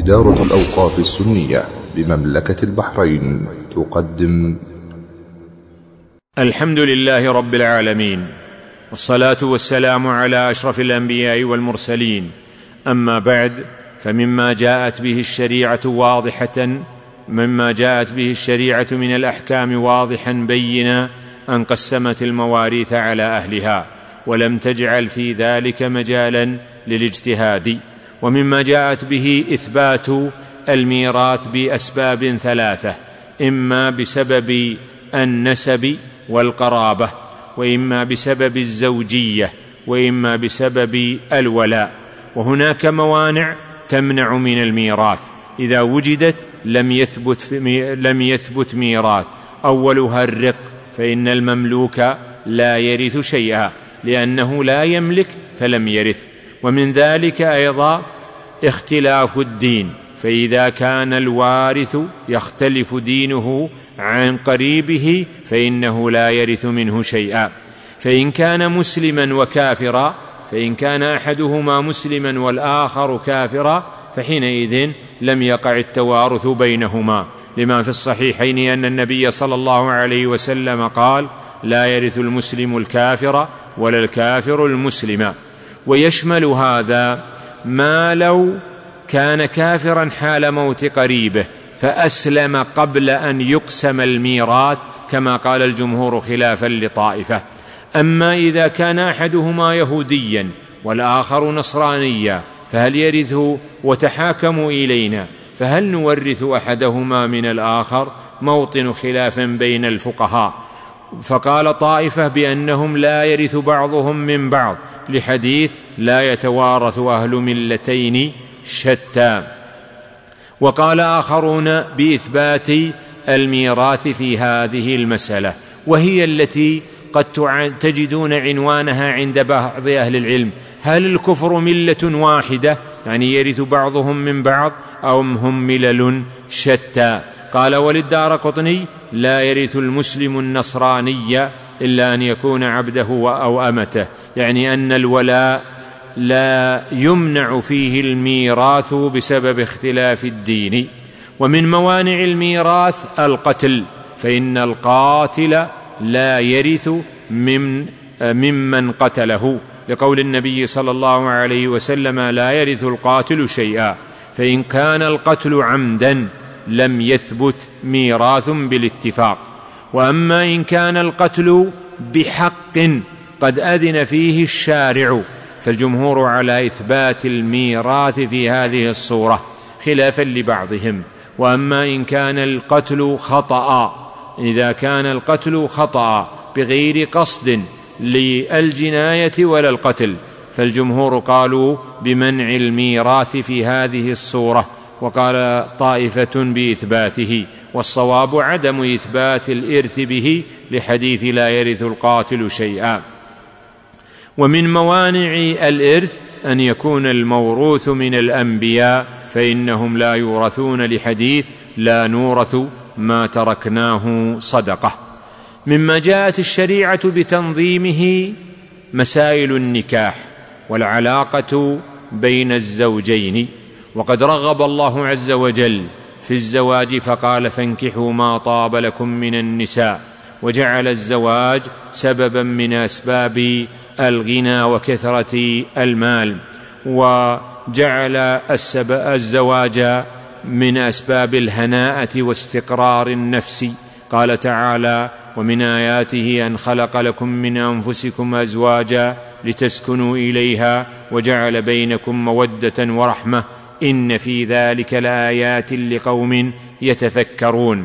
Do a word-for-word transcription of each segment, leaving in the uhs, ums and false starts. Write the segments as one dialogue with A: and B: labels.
A: دارة الأوقاف السنية بمملكة البحرين تقدم.
B: الحمد لله رب العالمين، والصلاة والسلام على أشرف الأنبياء والمرسلين. أما بعد، فمما جاءت به الشريعة واضحة مما جاءت به الشريعة من الأحكام واضحا بينا أن قسمت المواريث على أهلها، ولم تجعل في ذلك مجالا للاجتهاد. ومما جاءت به إثبات الميراث بأسباب ثلاثة: إما بسبب النسب والقرابة، وإما بسبب الزوجية، وإما بسبب الولاء. وهناك موانع تمنع من الميراث، إذا وجدت لم يثبت, لم يثبت ميراث. أولها الرق، فإن المملوك لا يرث شيئا لأنه لا يملك فلم يرث. ومن ذلك أيضا اختلاف الدين، فإذا كان الوارث يختلف دينه عن قريبه فإنه لا يرث منه شيئا. فإن كان مسلما وكافرا فإن كان أحدهما مسلما والآخر كافرا فحينئذ لم يقع التوارث بينهما، لما في الصحيحين أن النبي صلى الله عليه وسلم قال: لا يرث المسلم الكافر ولا الكافر المسلم. ويشمل هذا ما لو كان كافرا حال موت قريبه فأسلم قبل أن يقسم الميراث، كما قال الجمهور خلافا لطائفة. أما إذا كان أحدهما يهوديا والآخر نصرانيا فهل يرثه وتحاكموا إلينا، فهل نورث أحدهما من الآخر؟ موطن خلاف بين الفقهاء. فقال طائفة بأنهم لا يرث بعضهم من بعض، لحديث: لا يتوارث أهل ملتين شتى. وقال آخرون بإثبات الميراث في هذه المسألة، وهي التي قد تجدون عنوانها عند بعض أهل العلم: هل الكفر ملة واحدة، يعني يرث بعضهم من بعض، أو هم ملل شتى؟ قال وللدارقطني: لا يرث المسلم النصراني إلا أن يكون عبده أو أمته، يعني أن الولاء لا يمنع فيه الميراث بسبب اختلاف الدين. ومن موانع الميراث القتل، فإن القاتل لا يرث من ممن قتله، لقول النبي صلى الله عليه وسلم: لا يرث القاتل شيئا. فإن كان القتل عمدا لم يثبت ميراث بالاتفاق. وأما إن كان القتل بحق قد أذن فيه الشارع فالجمهور على إثبات الميراث في هذه الصورة خلافا لبعضهم. وأما إن كان القتل خطأ إذا كان القتل خطأ بغير قصد للجناية ولا القتل فالجمهور قالوا بمنع الميراث في هذه الصورة، وقال طائفة بإثباته، والصواب عدم إثبات الإرث به لحديث: لا يرث القاتل شيئا. ومن موانع الإرث أن يكون الموروث من الأنبياء، فإنهم لا يورثون لحديث: لا نورث ما تركناه صدقة. مما جاءت الشريعة بتنظيمه مسائل النكاح والعلاقة بين الزوجين، وقد رغب الله عز وجل في الزواج فقال: فانكحوا ما طاب لكم من النساء، وجعل الزواج سببا من أسباب الغنى وكثرة المال، وجعل الزواج من أسباب الهناءة واستقرار النفس. قال تعالى: ومن آياته أن خلق لكم من أنفسكم أزواجا لتسكنوا إليها وجعل بينكم مودة ورحمة إن في ذلك لآيات لقوم يتفكرون.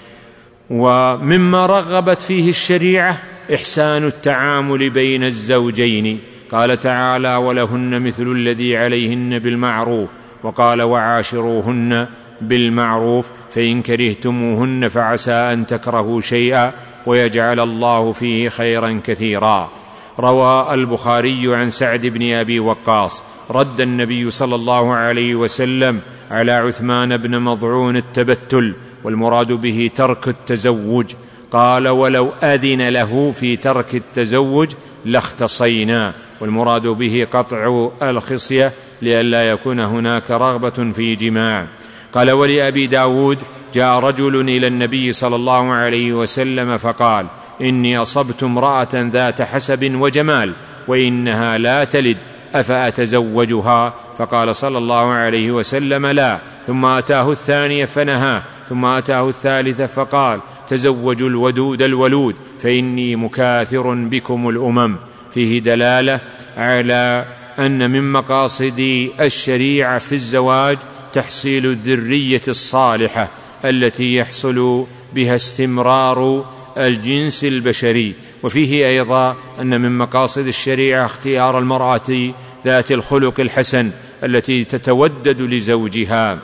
B: ومما رغبت فيه الشريعة إحسان التعامل بين الزوجين. قال تعالى: ولهن مثل الذي عليهن بالمعروف، وقال: وعاشروهن بالمعروف، فإن كرهتموهن فعسى أن تكرهوا شيئا ويجعل الله فيه خيرا كثيرا. روى البخاري عن سعد بن أبي وقاص: رد النبي صلى الله عليه وسلم على عثمان بن مضعون التبتل، والمراد به ترك التزوج. قال: ولو أذن له في ترك التزوج لاختصينا، والمراد به قطع الخصية لئلا يكون هناك رغبة في جماع. قال: ولأبي داود: جاء رجل إلى النبي صلى الله عليه وسلم فقال: إني أصبت امرأة ذات حسب وجمال وإنها لا تلد، أفأتزوجها؟ فقال صلى الله عليه وسلم: لا. ثم أتاه الثانية فنهاه، ثم أتاه الثالثة فقال: تزوجوا الودود الولود فإني مكاثر بكم الأمم. فيه دلالة على أن من مقاصد الشريعة في الزواج تحصيل الذرية الصالحة التي يحصل بها استمرار الجنس البشري. وفيه أيضا أن من مقاصد الشريعة اختيار المرأة ذات الخلق الحسن التي تتودد لزوجها.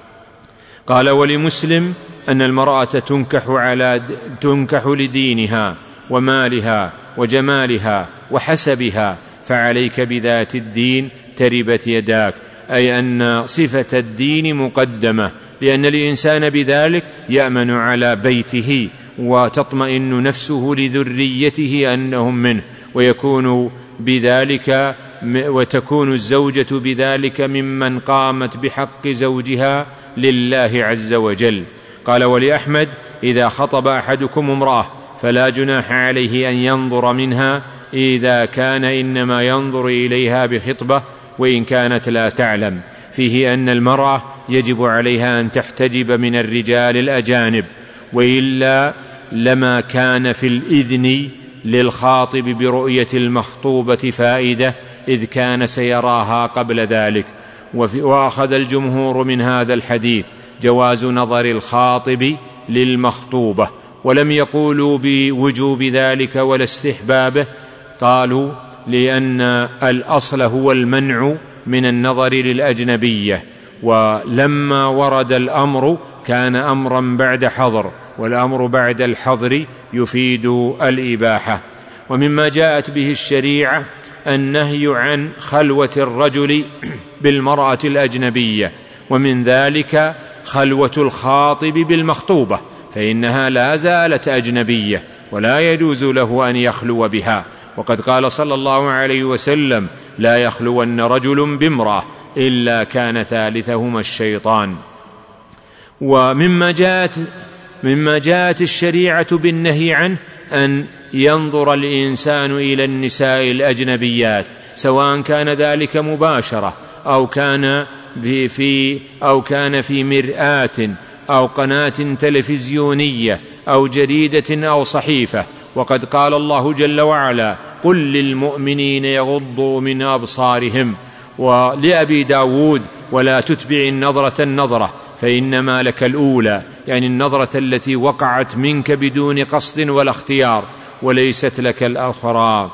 B: قال: ولمسلم أن المرأة تنكح, على تنكح لدينها ومالها وجمالها وحسبها، فعليك بذات الدين تربت يداك، أي أن صفة الدين مقدمة، لأن الإنسان بذلك يأمن على بيته وتطمئن نفسه لذريته أنهم منه، ويكون بذلك وتكون الزوجة بذلك ممن قامت بحق زوجها لله عز وجل. قال: ولأحمد: إذا خطب أحدكم امرأة فلا جناح عليه أن ينظر منها إذا كان إنما ينظر إليها بخطبة وإن كانت لا تعلم. فيه أن المرأة يجب عليها أن تحتجب من الرجال الأجانب، وإلا لما كان في الإذن للخاطب برؤية المخطوبة فائدة، إذ كان سيراها قبل ذلك. وأخذ الجمهور من هذا الحديث جواز نظر الخاطب للمخطوبة، ولم يقولوا بوجوب ذلك ولا استحبابه، قالوا لأن الأصل هو المنع من النظر للأجنبية، ولما ورد الأمر كان أمرا بعد حظر، والأمر بعد الحظر يفيد الإباحة. ومما جاءت به الشريعة النهي عن خلوة الرجل بالمرأة الأجنبية، ومن ذلك خلوة الخاطب بالمخطوبة، فإنها لا زالت أجنبية ولا يجوز له أن يخلو بها. وقد قال صلى الله عليه وسلم: لا يخلون رجل بامرأة إلا كان ثالثهما الشيطان. ومما جاءت مما جاءت الشريعة بالنهي عنه أن ينظر الإنسان إلى النساء الأجنبيات، سواء كان ذلك مباشرة أو كان في أو كان في مرآة أو قناة تلفزيونية أو جريدة أو صحيفة. وقد قال الله جل وعلا: قل للمؤمنين يغضوا من أبصارهم. ولأبي داود: ولا تتبع النظرة النظرة فإنما لك الأولى، يعني النظرة التي وقعت منك بدون قصد ولا اختيار، وليست لك الأخرى.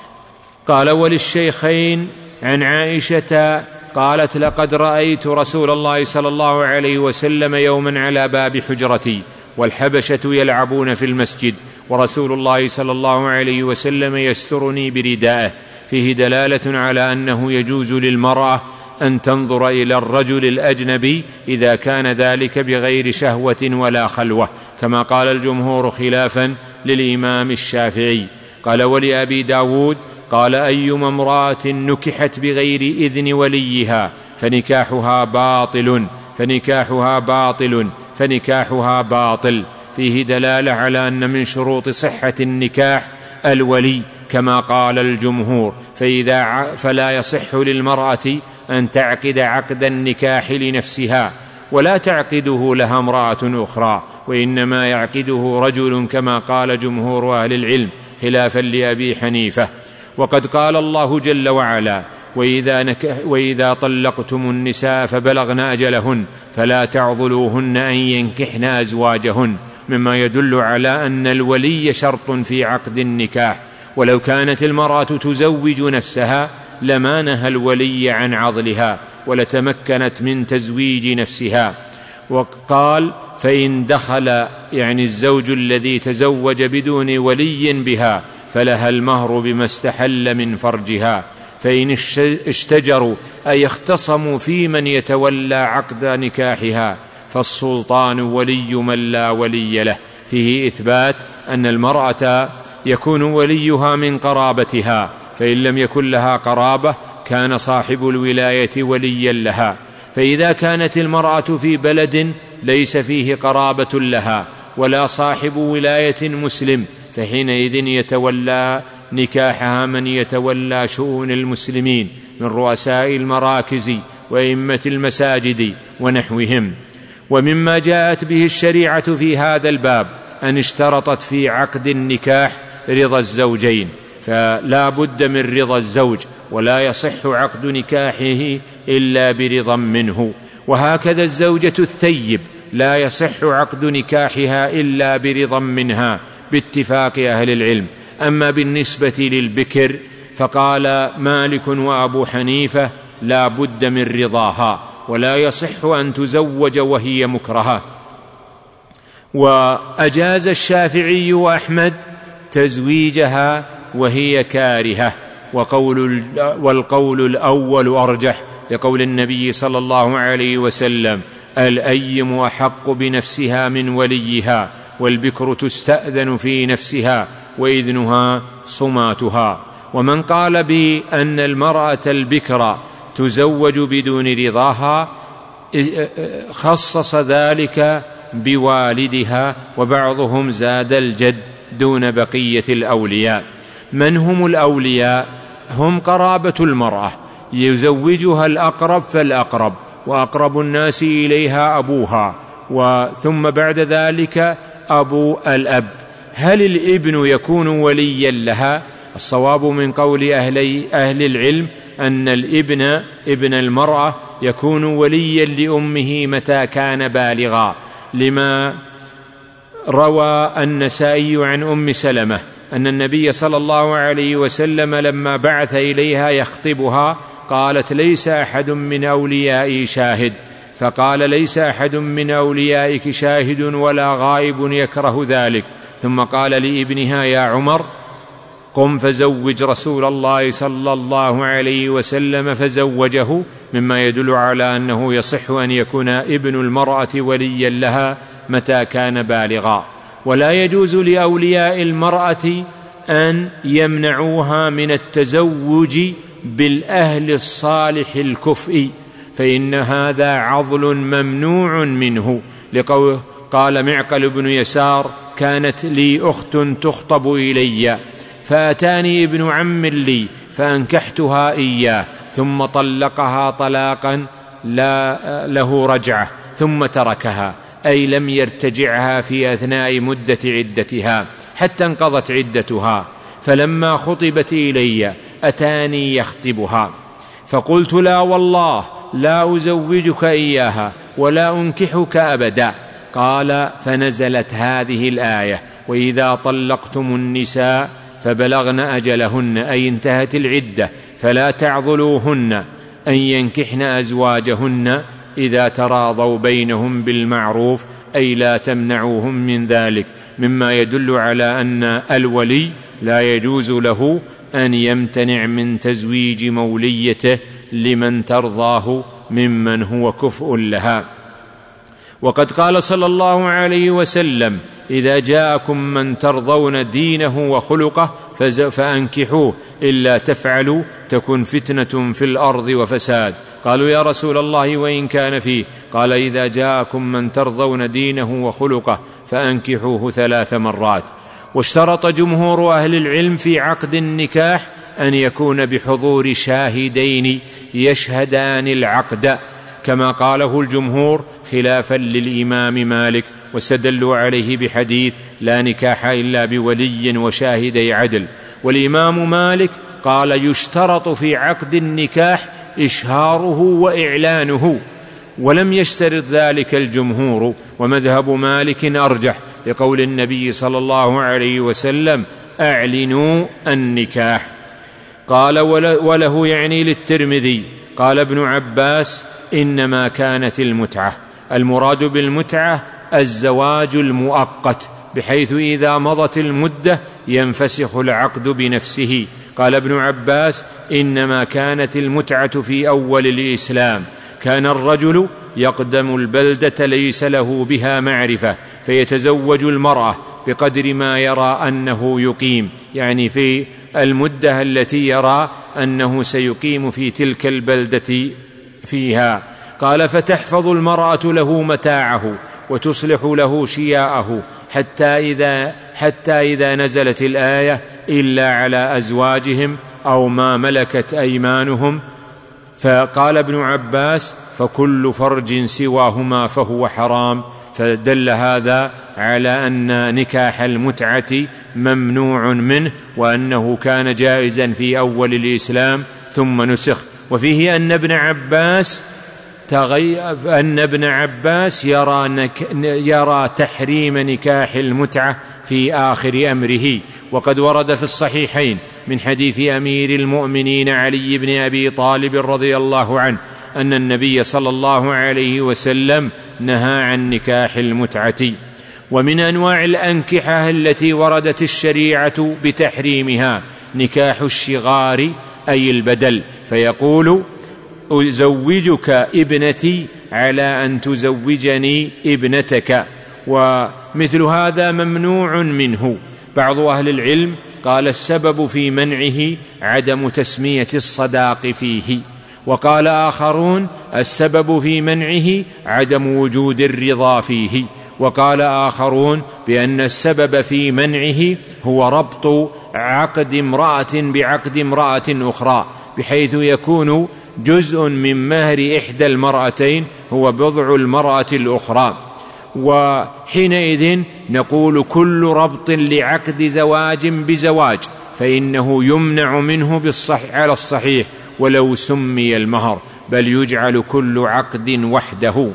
B: قال: وللشيخين عن عائشة قالت: لقد رأيت رسول الله صلى الله عليه وسلم يوما على باب حجرتي والحبشة يلعبون في المسجد، ورسول الله صلى الله عليه وسلم يسترني بردائه. فيه دلالة على أنه يجوز للمرأة أن تنظر إلى الرجل الأجنبي إذا كان ذلك بغير شهوة ولا خلوة، كما قال الجمهور خلافا للإمام الشافعي. قال: ولأبي داود: قال: أيما امرأة نكحت بغير إذن وليها فنكاحها باطل فنكاحها باطل فنكاحها باطل. فيه دلالة على أن من شروط صحة النكاح الولي كما قال الجمهور، فإذا فلا يصح للمرأة أن تعقد عقد النكاح لنفسها ولا تعقده لها امرأة أخرى، وإنما يعقده رجل كما قال جمهور أهل العلم خلافا لأبي حنيفة. وقد قال الله جل وعلا: وإذا, نك... وإذا طلقتم النساء فبلغن أجلهن فلا تعضلوهن أن ينكحن أزواجهن، مما يدل على أن الولي شرط في عقد النكاح. ولو كانت المرأة تزوج نفسها لما نهى الولي عن عضلها ولتمكنت من تزويج نفسها. وقال: فإن دخل، يعني الزوج الذي تزوج بدون ولي بها، فلها المهر بما استحل من فرجها. فإن اشتجروا أي اختصموا في من يتولى عقد نكاحها فالسلطان ولي من لا ولي له. فيه إثبات أن المرأة يكون وليها من قرابتها، فإن لم يكن لها قرابة كان صاحب الولاية وليا لها. فإذا كانت المرأة في بلد ليس فيه قرابة لها ولا صاحب ولاية مسلم فحينئذ يتولى نكاحها من يتولى شؤون المسلمين من رؤساء المراكز وأئمة المساجد ونحوهم. ومما جاءت به الشريعة في هذا الباب أن اشترطت في عقد النكاح رضا الزوجين، فلا بد من رضا الزوج، ولا يصح عقد نكاحه إلا برضا منه. وهكذا الزوجة الثيب لا يصح عقد نكاحها إلا برضا منها باتفاق أهل العلم. أما بالنسبة للبكر فقال مالك وأبو حنيفة لا بد من رضاها، ولا يصح أن تزوج وهي مكرهة. وأجاز الشافعي وأحمد تزويجها وهي كارهة، وقول والقول الأول أرجح لقول النبي صلى الله عليه وسلم الأيم أحق بنفسها من وليها، والبكر تستأذن في نفسها وإذنها صماتها. ومن قال بأن المرأة البكر تزوج بدون رضاها خصص ذلك بوالدها، وبعضهم زاد الجد دون بقية الأولياء. من هم الأولياء؟ هم قرابة المرأة، يزوجها الأقرب فالأقرب، وأقرب الناس إليها أبوها، وثم بعد ذلك أبو الأب. هل الابن يكون وليا لها؟ الصواب من قول أهل, أهل العلم أن الابن ابن المرأة يكون وليا لأمه متى كان بالغا، لما روى النسائي عن أم سلمة أن النبي صلى الله عليه وسلم لما بعث إليها يخطبها قالت ليس أحد من أوليائي شاهد، فقال ليس أحد من أوليائك شاهد ولا غائب يكره ذلك. ثم قال لابنها يا عمر قم فزوج رسول الله صلى الله عليه وسلم، فزوجه، مما يدل على أنه يصح أن يكون ابن المرأة وليا لها متى كان بالغا. ولا يجوز لأولياء المرأة أن يمنعوها من التزوج بالأهل الصالح الكفء، فإن هذا عضل ممنوع منه. لقوله قال معقل بن يسار كانت لي أخت تخطب إلي، فأتاني ابن عم لي فأنكحتها إياه، ثم طلقها طلاقا لا له رجعة ثم تركها، أي لم يرتجعها في أثناء مدة عدتها حتى انقضت عدتها. فلما خطبت إلي أتاني يخطبها، فقلت لا والله لا أزوجك إياها ولا أنكحك أبدا. قال فنزلت هذه الآية وإذا طلقتم النساء فبلغن أجلهن، أي انتهت العدة، فلا تعضلوهن أن ينكحن أزواجهن إذا تراضوا بينهم بالمعروف، أي لا تمنعوهم من ذلك، مما يدل على أن الولي لا يجوز له أن يمتنع من تزويج موليته لمن ترضاه ممن هو كفء لها. وقد قال صلى الله عليه وسلم إذا جاءكم من ترضون دينه وخلقه فأنكحوه، إلا تفعلوا تكن فتنة في الأرض وفساد. قالوا يا رسول الله وإن كان فيه؟ قال إذا جاءكم من ترضون دينه وخلقه فأنكحوه ثلاث مرات. واشترط جمهور أهل العلم في عقد النكاح أن يكون بحضور شاهدين يشهدان العقد كما قاله الجمهور خلافا للإمام مالك، واستدلوا عليه بحديث لا نكاح إلا بولي وشاهدي عدل. والإمام مالك قال يشترط في عقد النكاح إشهاره وإعلانه، ولم يشترط ذلك الجمهور، ومذهب مالك أرجح لقول النبي صلى الله عليه وسلم أعلنوا النكاح. قال وله يعني للترمذي قال ابن عباس إنما كانت المتعة، المراد بالمتعة الزواج المؤقت، بحيث إذا مضت المدة ينفسخ العقد بنفسه. قال ابن عباس إنما كانت المتعة في أول الإسلام، كان الرجل يقدم البلدة ليس له بها معرفة فيتزوج المرأة بقدر ما يرى أنه يقيم، يعني في المدة التي يرى أنه سيقيم في تلك البلدة فيها. قال: فتحفظ المرأة له متاعه وتصلح له شياءه حتى إذا, حتى إذا نزلت الآية: إلا على أزواجهم أو ما ملكت أيمانهم. فقال ابن عباس: فكل فرج سواهما فهو حرام. فدل هذا على أن نكاح المتعة ممنوع منه، وأنه كان جائزا في أول الإسلام ثم نسخ. وفيه أن ابن عباس أن ابن عباس يرى, نك... يرى تحريم نكاح المتعة في آخر أمره. وقد ورد في الصحيحين من حديث أمير المؤمنين علي بن أبي طالب رضي الله عنه أن النبي صلى الله عليه وسلم نهى عن نكاح المتعة. ومن أنواع الأنكحة التي وردت الشريعة بتحريمها نكاح الشغار، أي البدل، فيقول: أزوجك ابنتي على أن تزوجني ابنتك. ومثل هذا ممنوع منه. بعض أهل العلم قال السبب في منعه عدم تسمية الصداق فيه، وقال آخرون السبب في منعه عدم وجود الرضا فيه، وقال آخرون بأن السبب في منعه هو ربط عقد امرأة بعقد امرأة أخرى، بحيث يكون جزء من مهر إحدى المرأتين هو بضع المرأة الأخرى. وحينئذ نقول: كل ربط لعقد زواج بزواج فإنه يمنع منه بالصحيح على الصحيح ولو سمي المهر، بل يجعل كل عقد وحده.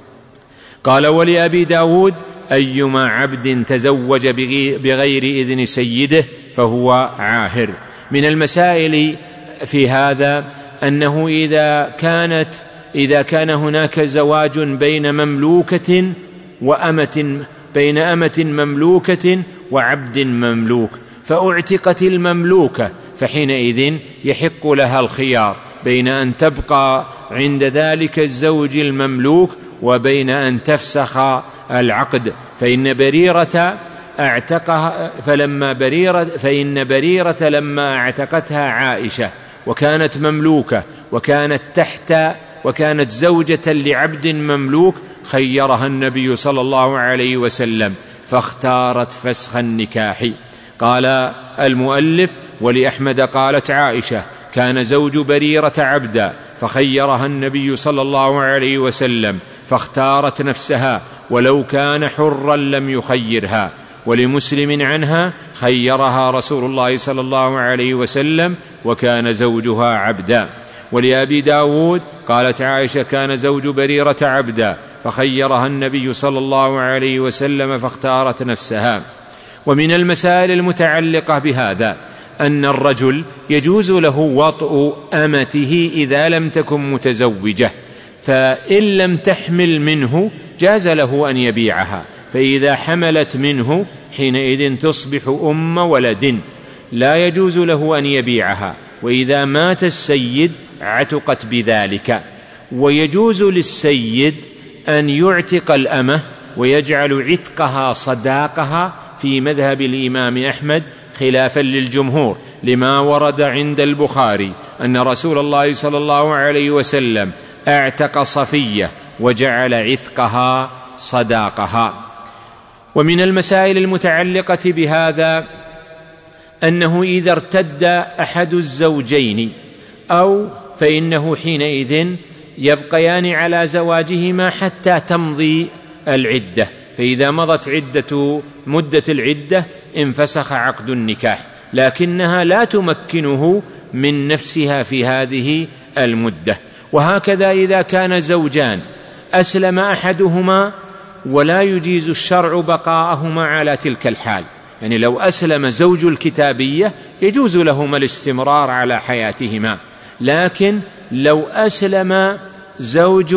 B: قال: ولأبي داود: أيما عبد تزوج بغير إذن سيده فهو عاهر. من المسائل في هذا أنه إذا كانت إذا كان هناك زواج بين مملوكة وأمة بين أمة مملوكة وعبد مملوك، فأعتقت المملوكة، فحينئذ يحق لها الخيار بين أن تبقى عند ذلك الزوج المملوك وبين أن تفسخ العقد. فإن بريرة اعتقها فلما بريرة فإن بريرة لما اعتقتها عائشة وكانت مملوكة وكانت تحت وكانت زوجة لعبد مملوك، خيرها النبي صلى الله عليه وسلم فاختارت فسخ النكاح. قال المؤلف: ولأحمد قالت عائشة: كان زوج بريرة عبدا فخيرها النبي صلى الله عليه وسلم فاختارت نفسها، ولو كان حرا لم يخيرها. ولمسلم عنها: خيرها رسول الله صلى الله عليه وسلم وكان زوجها عبدا. ولأبي داود قالت عائشة: كان زوج بريرة عبدا فخيرها النبي صلى الله عليه وسلم فاختارت نفسها. ومن المسائل المتعلقة بهذا أن الرجل يجوز له وطء أمته إذا لم تكن متزوجة، فإن لم تحمل منه جاز له أن يبيعها، فإذا حملت منه حينئذ تصبح أم ولد، لا يجوز له أن يبيعها. وإذا مات السيد عتقت بذلك. ويجوز للسيد أن يعتق الأمة ويجعل عتقها صداقها في مذهب الإمام أحمد خلافا للجمهور، لما ورد عند البخاري أن رسول الله صلى الله عليه وسلم اعتق صفية وجعل عتقها صداقها. ومن المسائل المتعلقة بهذا أنه إذا ارتد أحد الزوجين أو فإنه حينئذ يبقيان على زواجهما حتى تمضي العدة، فإذا مضت عدة مدة العدة انفسخ عقد النكاح، لكنها لا تمكنه من نفسها في هذه المدة. وهكذا إذا كان زوجان أسلم أحدهما ولا يجيز الشرع بقاءهما على تلك الحال، يعني لو أسلم زوج الكتابية يجوز لهما الاستمرار على حياتهما، لكن لو أسلم زوج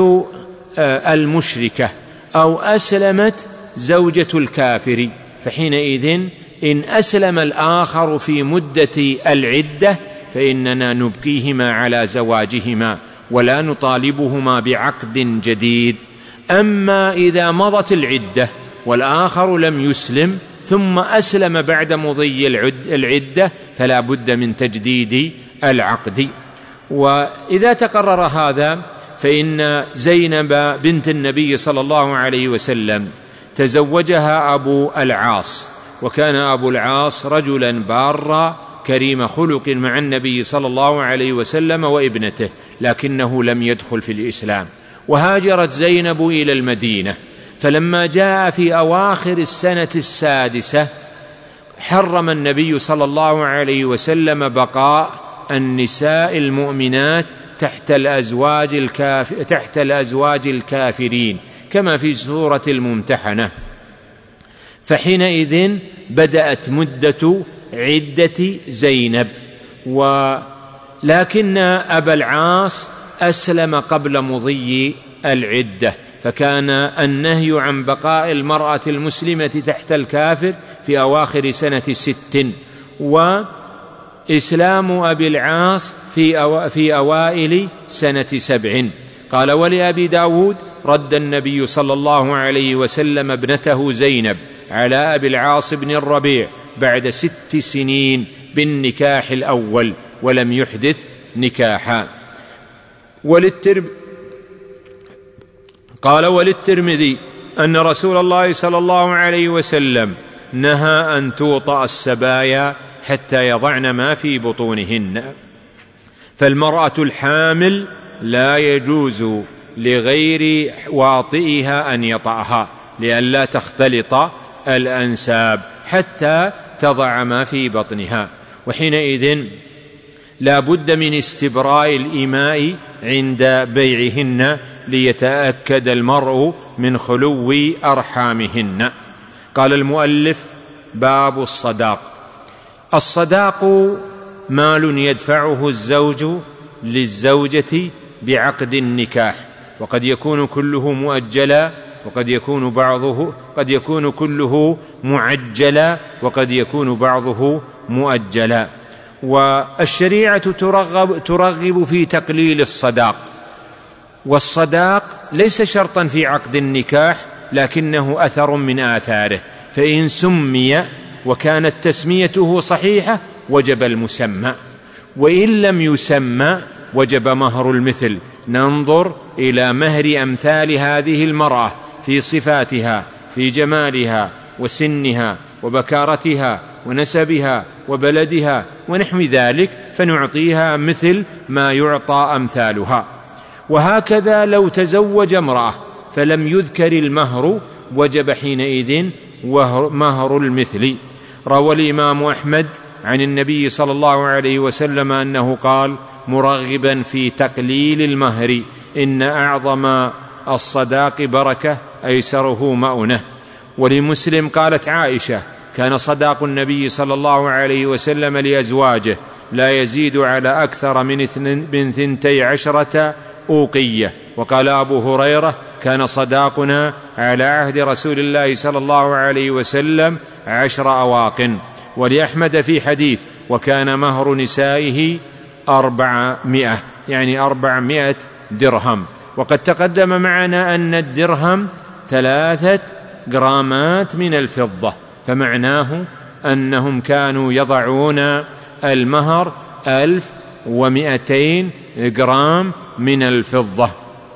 B: المشركة أو أسلمت زوجة الكافر فحينئذ إن أسلم الآخر في مدة العدة فإننا نبقيهما على زواجهما ولا نطالبهما بعقد جديد. أما إذا مضت العدة والآخر لم يسلم ثم أسلم بعد مضي العدة فلا بد من تجديد العقد. وإذا تقرر هذا فإن زينب بنت النبي صلى الله عليه وسلم تزوجها أبو العاص، وكان أبو العاص رجلا بارا كريم خلق مع النبي صلى الله عليه وسلم وابنته، لكنه لم يدخل في الإسلام. وهاجرت زينب إلى المدينة، فلما جاء في أواخر السنة السادسة حرم النبي صلى الله عليه وسلم بقاء النساء المؤمنات تحت الأزواج, الكاف... تحت الأزواج الكافرين كما في سورة الممتحنة. فحينئذ بدأت مدة عدة زينب، ولكن أبا العاص أسلم قبل مضي العدة، فكان النهي عن بقاء المرأة المسلمة تحت الكافر في أواخر سنة ست، وإسلام أبي العاص في, أو في أوائل سنة سبع. قال: ولأبي داود: رد النبي صلى الله عليه وسلم ابنته زينب على أبي العاص بن الربيع بعد ست سنين بالنكاح الأول ولم يحدث نكاحا. وللترم قال: وللترمذي أن رسول الله صلى الله عليه وسلم نهى أن توطأ السبايا حتى يضعن ما في بطونهن. فالمرأة الحامل لا يجوز لغير واطئها أن يطأها لئلا تختلط الأنساب حتى تضع ما في بطنها، وحينئذ لا بد من استبراء الإماء عند بيعهن ليتأكد المرء من خلو أرحامهن. قال المؤلف: باب الصداق. الصداق مال يدفعه الزوج للزوجة بعقد النكاح، وقد يكون كله مؤجلا، وقد يكون بعضه قد يكون كله معجلا، وقد يكون بعضه مؤجلا. والشريعة ترغب, ترغب في تقليل الصداق، والصداق ليس شرطا في عقد النكاح لكنه أثر من آثاره، فإن سمي وكانت تسميته صحيحة وجب المسمى، وإن لم يسمى وجب مهر المثل. ننظر إلى مهر أمثال هذه المرأة في صفاتها، في جمالها وسنها وبكارتها ونسبها وبلدها ونحو ذلك، فنعطيها مثل ما يعطى أمثالها. وهكذا لو تزوج امرأة فلم يذكر المهر وجب حينئذ مهر المثل. روى الإمام أحمد عن النبي صلى الله عليه وسلم أنه قال: مرغبا في تقليل المهر، إن أعظم الصداق بركة أيسره مؤنة. ولمسلم قالت عائشة: كان صداق النبي صلى الله عليه وسلم لأزواجه لا يزيد على أكثر من ثنتي عشرة أوقية. وقال أبو هريرة: كان صداقنا على عهد رسول الله صلى الله عليه وسلم عشر أواق. ولأحمد في حديث: وكان مهر نسائه أربعمائة، يعني أربعمائة درهم. وقد تقدم معنا أن الدرهم ثلاثة جرامات من الفضة، فمعناه أنهم كانوا يضعون المهر ألف ومئتين جرام من الفضة.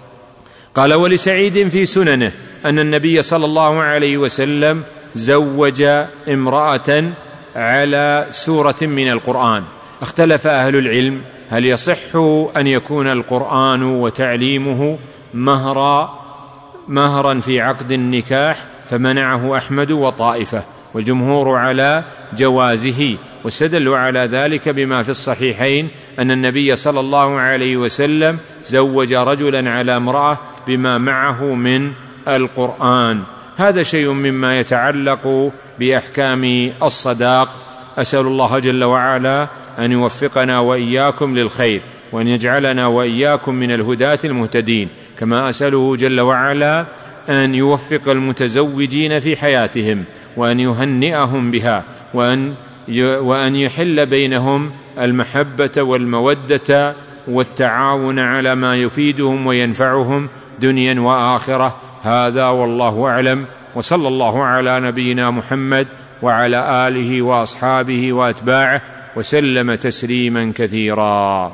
B: قال: ولسعيد في سننه أن النبي صلى الله عليه وسلم زوج امرأة على سورة من القرآن. اختلف أهل العلم هل يصح أن يكون القرآن وتعليمه مهرا مهرا في عقد النكاح، فمنعه أحمد وطائفة، والجمهور على جوازه، واستدلوا على ذلك بما في الصحيحين أن النبي صلى الله عليه وسلم زوج رجلا على امرأة بما معه من القرآن. هذا شيء مما يتعلق بأحكام الصداق. أسأل الله جل وعلا أن يوفقنا وإياكم للخير، وأن يجعلنا وإياكم من الهداة المهتدين، كما أسأله جل وعلا أن يوفق المتزوجين في حياتهم، وأن يهنئهم بها، وأن وأن يحل بينهم المحبة والمودة والتعاون على ما يفيدهم وينفعهم دنيا وآخرة. هذا والله أعلم، وصلى الله على نبينا محمد وعلى آله وأصحابه وأتباعه وسلم تسليما كثيرا.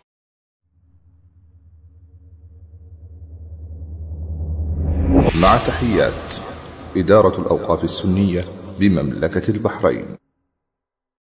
A: مع تحيات إدارة الأوقاف السنية بمملكة البحرين.